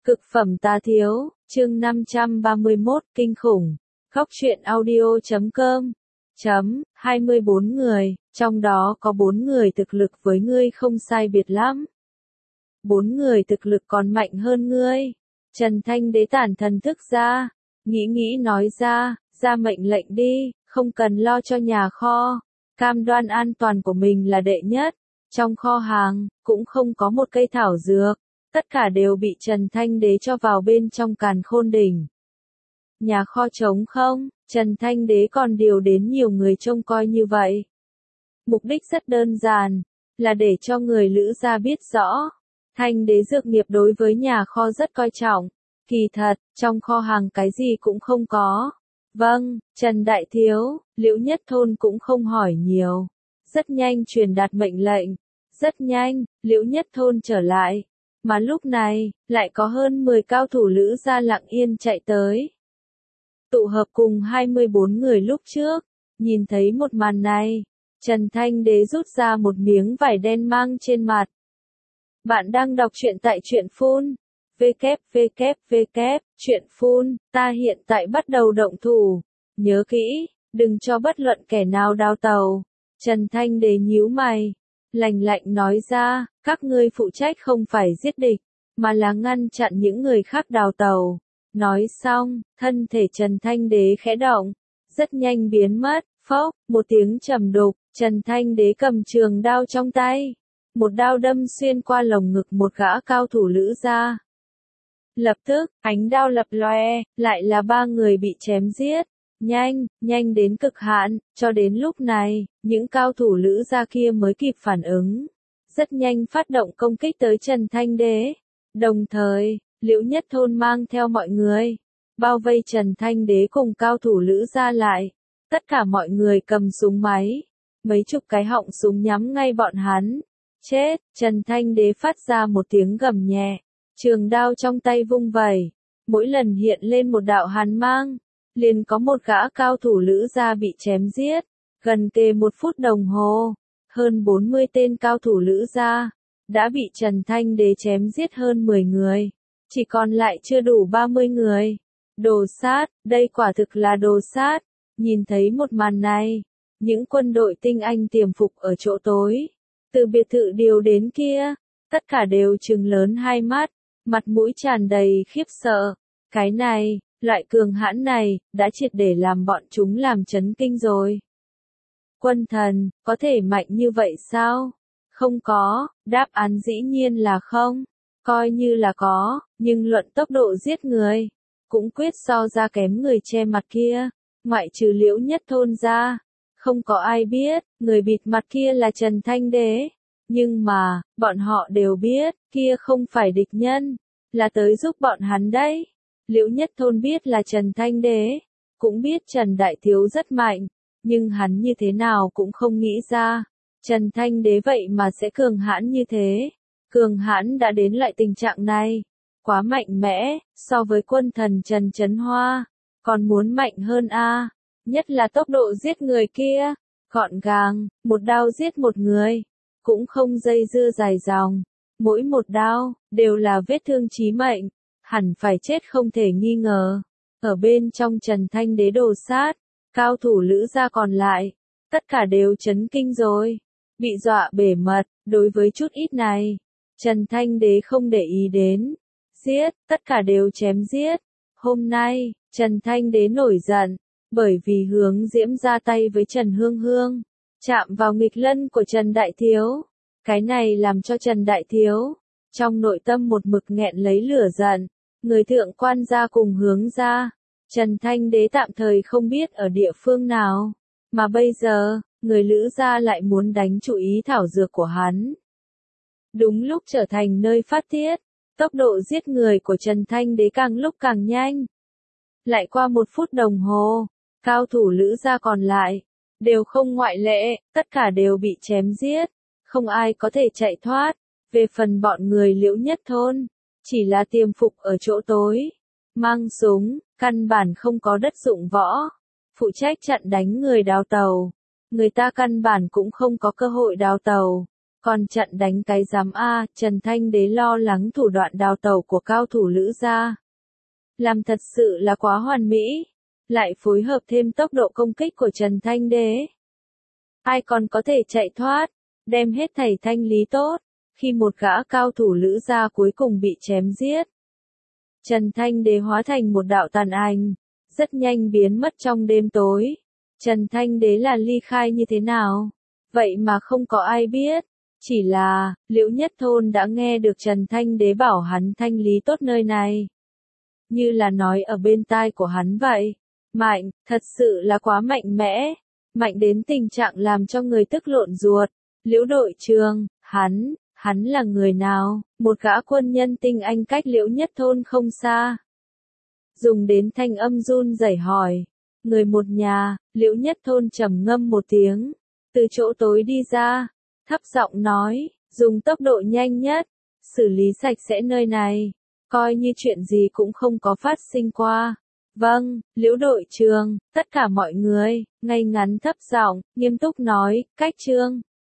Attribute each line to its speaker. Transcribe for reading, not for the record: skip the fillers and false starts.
Speaker 1: Cực phẩm tá thiếu, chương 531, kinh khủng. Góc truyện audio.com 24 người, trong đó có 4 người thực lực với ngươi không sai biệt lắm. 4 người thực lực còn mạnh hơn ngươi. Trần Thanh Đế tản thần thức ra, nghĩ nói ra mệnh lệnh đi, không cần lo cho nhà kho. Cam đoan an toàn của mình là đệ nhất. Trong kho hàng, cũng không có một cây thảo dược. Tất cả đều bị Trần Thanh Đế cho vào bên trong Càn Khôn Đỉnh. Nhà kho trống không, Trần Thanh Đế còn điều đến nhiều người trông coi như vậy. Mục đích rất đơn giản, là để cho người Lữ gia biết rõ. Thanh Đế dược nghiệp đối với nhà kho rất coi trọng. Kỳ thật, trong kho hàng cái gì cũng không có. Vâng, Trần Đại Thiếu, Liễu Nhất Thôn cũng không hỏi nhiều. Rất nhanh truyền đạt mệnh lệnh. Rất nhanh, Liễu Nhất Thôn trở lại. Mà lúc này, lại có hơn 10 cao thủ Lữ gia lặng yên chạy tới. Tụ hợp cùng 24 người lúc trước, nhìn thấy một màn này, Trần Thanh Đế rút ra một miếng vải đen mang trên mặt. Bạn đang đọc truyện tại truyện phun, truyện phun, ta hiện tại bắt đầu động thủ, nhớ kỹ, đừng cho bất luận kẻ nào đào tàu. Trần Thanh Đế nhíu mày, lạnh lạnh nói ra, các ngươi phụ trách không phải giết địch, mà là ngăn chặn những người khác đào tàu. Nói xong, thân thể Trần Thanh Đế khẽ động, rất nhanh biến mất, phốc, một tiếng trầm đục, Trần Thanh Đế cầm trường đao trong tay. Một đao đâm xuyên qua lồng ngực một gã cao thủ Lữ gia. Lập tức, ánh đao lập loè, lại là 3 người bị chém giết. Nhanh đến cực hạn, cho đến lúc này, những cao thủ Lữ gia kia mới kịp phản ứng. Rất nhanh phát động công kích tới Trần Thanh Đế. Đồng thời, Liễu Nhất Thôn mang theo mọi người, bao vây Trần Thanh Đế cùng cao thủ Lữ gia lại. Tất cả mọi người cầm súng máy, mấy chục cái họng súng nhắm ngay bọn hắn. Chết, Trần Thanh Đế phát ra một tiếng gầm nhẹ, trường đao trong tay vung vẩy, mỗi lần hiện lên một đạo hàn mang, liền có một gã cao thủ Lữ gia bị chém giết. Gần kề 1 phút đồng hồ, hơn 40 tên cao thủ Lữ gia đã bị Trần Thanh Đế chém giết hơn 10 người, chỉ còn lại chưa đủ 30 người. Đồ sát, đây quả thực là đồ sát. Nhìn thấy một màn này, những quân đội tinh anh tiềm phục ở chỗ tối, từ biệt thự điều đến kia, tất cả đều trừng lớn hai mắt, mặt mũi tràn đầy khiếp sợ. Cái này, loại cường hãn này, đã triệt để làm bọn chúng làm chấn kinh rồi. Quân thần, có thể mạnh như vậy sao? Không có, đáp án dĩ nhiên là không. Coi như là có, nhưng luận tốc độ giết người, cũng quyết so ra kém người che mặt kia, ngoại trừ Liễu Nhất Thôn ra. Không có ai biết, người bịt mặt kia là Trần Thanh Đế. Nhưng mà, bọn họ đều biết, kia không phải địch nhân, là tới giúp bọn hắn đấy. Liễu Nhất Thôn biết là Trần Thanh Đế, cũng biết Trần Đại Thiếu rất mạnh, nhưng hắn như thế nào cũng không nghĩ ra, Trần Thanh Đế vậy mà sẽ cường hãn như thế. Cường hãn đã đến loại tình trạng này, quá mạnh mẽ, so với quân thần Trần Chấn Hoa, còn muốn mạnh hơn a. Nhất là tốc độ giết người kia, gọn gàng, một đao giết một người, cũng không dây dưa dài dòng, mỗi một đao, đều là vết thương chí mệnh, hẳn phải chết không thể nghi ngờ. Ở bên trong Trần Thanh Đế đồ sát, cao thủ Lữ gia còn lại, tất cả đều chấn kinh rồi, bị dọa bể mật. Đối với chút ít này, Trần Thanh Đế không để ý đến, giết, tất cả đều chém giết. Hôm nay, Trần Thanh Đế nổi giận, bởi vì Hướng Diễm ra tay với Trần Hương Hương, chạm vào nghịch lân của Trần Đại Thiếu. Cái này làm cho Trần Đại Thiếu, trong nội tâm một mực nghẹn lấy lửa giận. Người thượng quan gia cùng Hướng gia, Trần Thanh Đế tạm thời không biết ở địa phương nào, mà bây giờ, người Lữ gia lại muốn đánh chú ý thảo dược của hắn. Đúng lúc trở thành nơi phát tiết, tốc độ giết người của Trần Thanh Đế càng lúc càng nhanh. Lại qua 1 phút đồng hồ, cao thủ Lữ gia còn lại, đều không ngoại lệ, tất cả đều bị chém giết, không ai có thể chạy thoát. Về phần bọn người Liễu Nhất Thôn, chỉ là tiềm phục ở chỗ tối, mang súng, căn bản không có đất dụng võ, phụ trách chặn đánh người đào tàu. Người ta căn bản cũng không có cơ hội đào tàu, Còn chặn đánh cái giám A, Trần Thanh Đế lo lắng thủ đoạn đào tẩu của cao thủ Lữ gia. Làm thật sự là quá hoàn mỹ, lại phối hợp thêm tốc độ công kích của Trần Thanh Đế. Ai còn có thể chạy thoát, đem hết thảy thanh lý tốt, khi một gã cao thủ Lữ gia cuối cùng bị chém giết. Trần Thanh Đế hóa thành một đạo tàn ảnh, rất nhanh biến mất trong đêm tối. Trần Thanh Đế là ly khai như thế nào? Vậy mà không có ai biết. Chỉ là, Liễu Nhất Thôn đã nghe được Trần Thanh Đế bảo hắn thanh lý tốt nơi này. Như là nói ở bên tai của hắn vậy. Mạnh, thật sự là quá mạnh mẽ. Mạnh đến tình trạng làm cho người tức lộn ruột. Liễu đội trưởng, hắn là người nào? Một gã quân nhân tinh anh cách Liễu Nhất Thôn không xa. Dùng đến thanh âm run rẩy hỏi. Người một nhà, Liễu Nhất Thôn trầm ngâm một tiếng. Từ chỗ tối đi ra, thấp giọng nói, dùng tốc độ nhanh nhất, xử lý sạch sẽ nơi này, coi như chuyện gì cũng không có phát sinh qua. Vâng, Liễu đội trưởng, tất cả mọi người, ngay ngắn thấp giọng, nghiêm túc nói, cách trương.